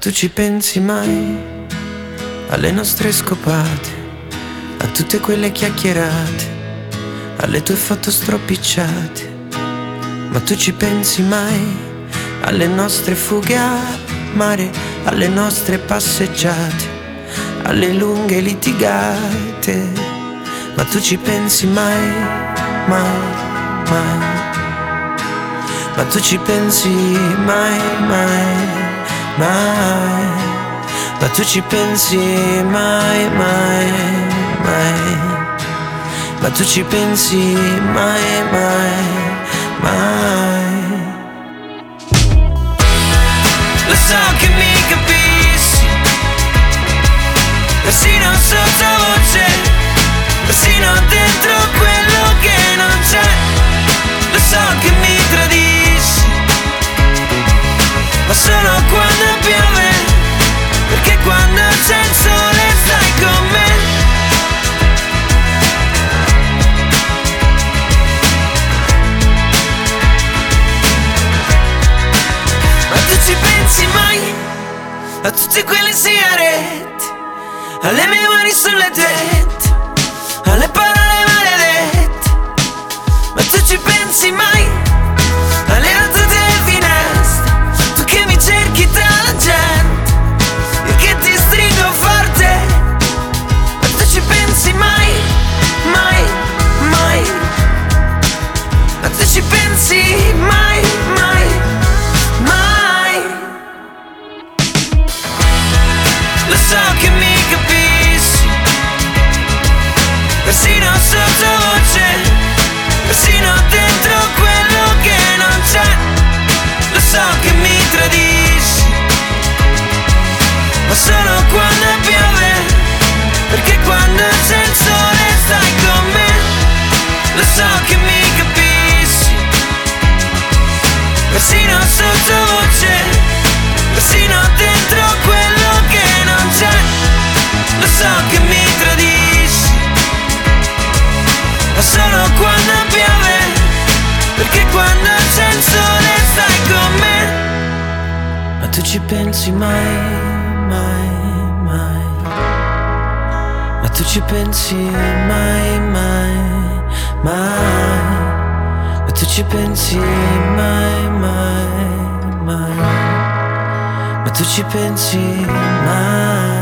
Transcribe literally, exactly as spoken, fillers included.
tu ci pensi mai alle nostre scopate, a tutte quelle chiacchierate, alle tue foto stropicciate? Ma tu ci pensi mai alle nostre fughe a mare, alle nostre passeggiate, alle lunghe litigate? Ma tu ci pensi mai, mai, mai? Ma tu ci pensi mai, mai, mai? Ma tu ci pensi mai, mai, mai? Ma tu ci pensi mai, mai, mai? Lo so che mi capisci, persino sottovoce, persino dentro quello che non c'è. Lo so che mi tradisci, ma solo quando piove, perché quando c'è il sole stai con me. Ma tu ci pensi mai a tutte quelle sigarette, alle mie mani sulle tette, alle parole maledette? Ma tu ci pensi mai alle note delle finestre, tu che mi cerchi tra la gente, io che ti stringo forte? Ma tu ci pensi mai, mai, mai? Ma tu ci pensi mai, mai, mai? Lo so che mi capisci, persino sottovoce, persino dentro quello che non c'è. Lo so che mi tradisci, ma solo quando piove, perché quando c'è il sole stai con me. Lo so che mi capisci, persino sottovoce, persino dentro quello che non c'è. Lo so che mi tradisci, ma solo quando piove, perché quando c'è il sole stai con me. Ma tu ci pensi mai, mai, mai? Ma tu ci pensi mai, mai, mai? Ma tu ci pensi mai, mai, mai? Ma tu ci pensi mai?